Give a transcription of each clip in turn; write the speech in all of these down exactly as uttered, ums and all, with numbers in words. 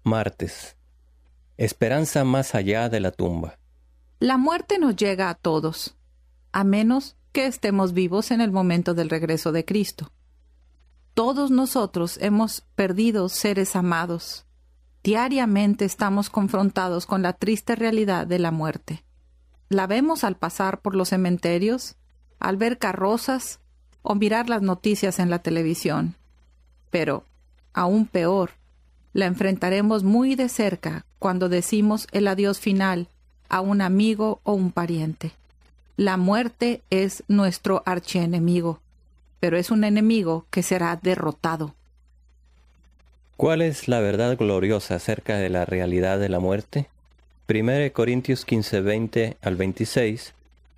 Martes. Esperanza más allá de la tumba. La muerte nos llega a todos, a menos que estemos vivos en el momento del regreso de Cristo. Todos nosotros hemos perdido seres amados. Diariamente estamos confrontados con la triste realidad de la muerte. La vemos al pasar por los cementerios, al ver carrozas o mirar las noticias en la televisión. Pero, aún peor, la enfrentaremos muy de cerca cuando decimos el adiós final a un amigo o un pariente. La muerte es nuestro archienemigo, pero es un enemigo que será derrotado. ¿Cuál es la verdad gloriosa acerca de la realidad de la muerte? primera de Corintios quince, veinte al veintiséis.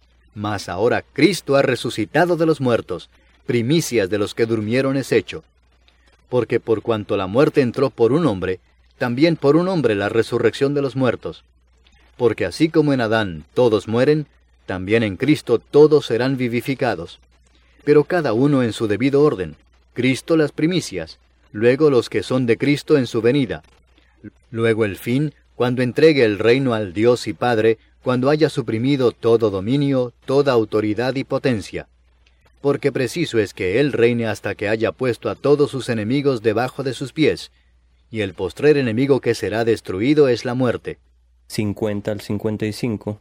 Mas ahora Cristo ha resucitado de los muertos, primicias de los que durmieron es hecho. Porque por cuanto la muerte entró por un hombre, también por un hombre la resurrección de los muertos. Porque así como en Adán todos mueren, también en Cristo todos serán vivificados. Pero cada uno en su debido orden, Cristo las primicias, luego los que son de Cristo en su venida. Luego el fin, cuando entregue el reino al Dios y Padre, cuando haya suprimido todo dominio, toda autoridad y potencia. Porque preciso es que Él reine hasta que haya puesto a todos sus enemigos debajo de sus pies, y el postrer enemigo que será destruido es la muerte. cincuenta al cincuenta y cinco.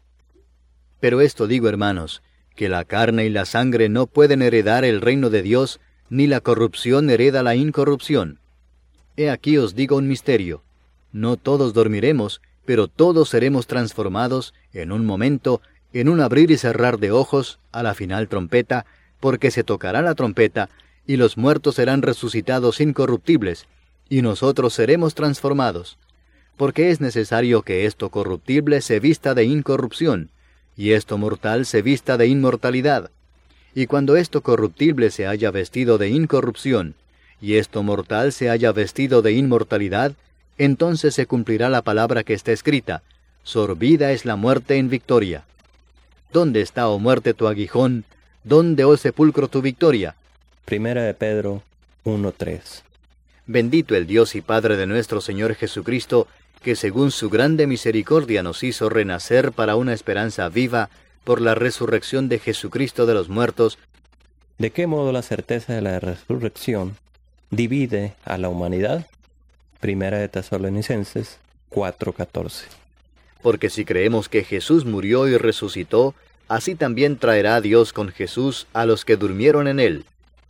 Pero esto digo, hermanos, que la carne y la sangre no pueden heredar el reino de Dios, ni la corrupción hereda la incorrupción. He aquí os digo un misterio. No todos dormiremos, pero todos seremos transformados en un momento, en un abrir y cerrar de ojos, a la final trompeta, porque se tocará la trompeta, y los muertos serán resucitados incorruptibles, y nosotros seremos transformados. Porque es necesario que esto corruptible se vista de incorrupción, y esto mortal se vista de inmortalidad. Y cuando esto corruptible se haya vestido de incorrupción, y esto mortal se haya vestido de inmortalidad, entonces se cumplirá la palabra que está escrita: sorbida es la muerte en victoria. ¿Dónde está, oh muerte, tu aguijón? ¿Dónde, oh sepulcro, tu victoria? Primera de Pedro uno, tres. Bendito el Dios y Padre de nuestro Señor Jesucristo, que según su grande misericordia nos hizo renacer para una esperanza viva por la resurrección de Jesucristo de los muertos. ¿De qué modo la certeza de la resurrección divide a la humanidad? Primera de Tesalonicenses cuatro, catorce. Porque si creemos que Jesús murió y resucitó, así también traerá Dios con Jesús a los que durmieron en él.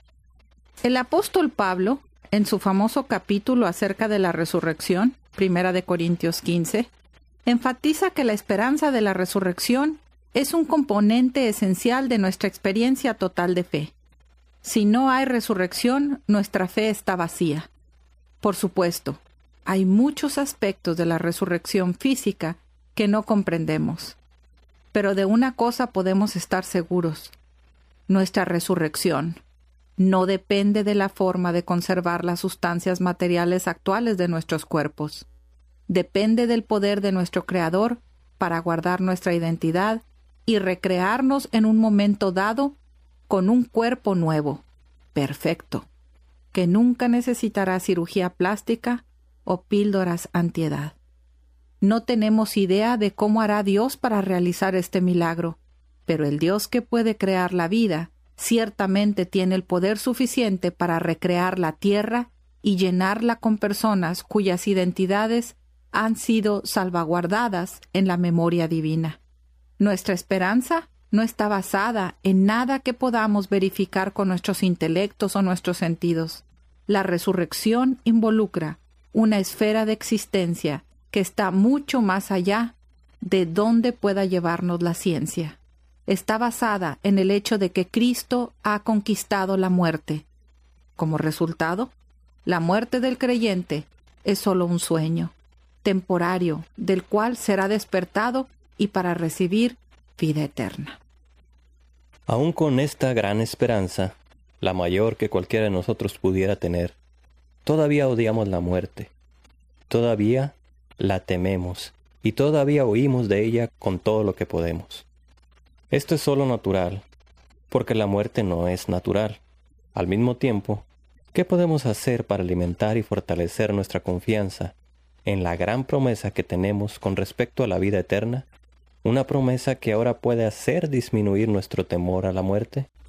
El apóstol Pablo, en su famoso capítulo acerca de la resurrección, Primera de Corintios quince, enfatiza que la esperanza de la resurrección es un componente esencial de nuestra experiencia total de fe. Si no hay resurrección, nuestra fe está vacía. Por supuesto, hay muchos aspectos de la resurrección física que no comprendemos. Pero de una cosa podemos estar seguros: nuestra resurrección no depende de la forma de conservar las sustancias materiales actuales de nuestros cuerpos. Depende del poder de nuestro Creador para guardar nuestra identidad y recrearnos en un momento dado con un cuerpo nuevo, perfecto, que nunca necesitará cirugía plástica o píldoras antiedad. No tenemos idea de cómo hará Dios para realizar este milagro, pero el Dios que puede crear la vida ciertamente tiene el poder suficiente para recrear la tierra y llenarla con personas cuyas identidades han sido salvaguardadas en la memoria divina. Nuestra esperanza no está basada en nada que podamos verificar con nuestros intelectos o nuestros sentidos. La resurrección involucra una esfera de existencia que está mucho más allá de donde pueda llevarnos la ciencia. Está basada en el hecho de que Cristo ha conquistado la muerte. Como resultado, la muerte del creyente es solo un sueño temporario del cual será despertado y para recibir vida eterna. Aún con esta gran esperanza, la mayor que cualquiera de nosotros pudiera tener, todavía odiamos la muerte, todavía la tememos y todavía huimos de ella con todo lo que podemos. Esto es solo natural, porque la muerte no es natural. Al mismo tiempo, ¿qué podemos hacer para alimentar y fortalecer nuestra confianza en la gran promesa que tenemos con respecto a la vida eterna, una promesa que ahora puede hacer disminuir nuestro temor a la muerte?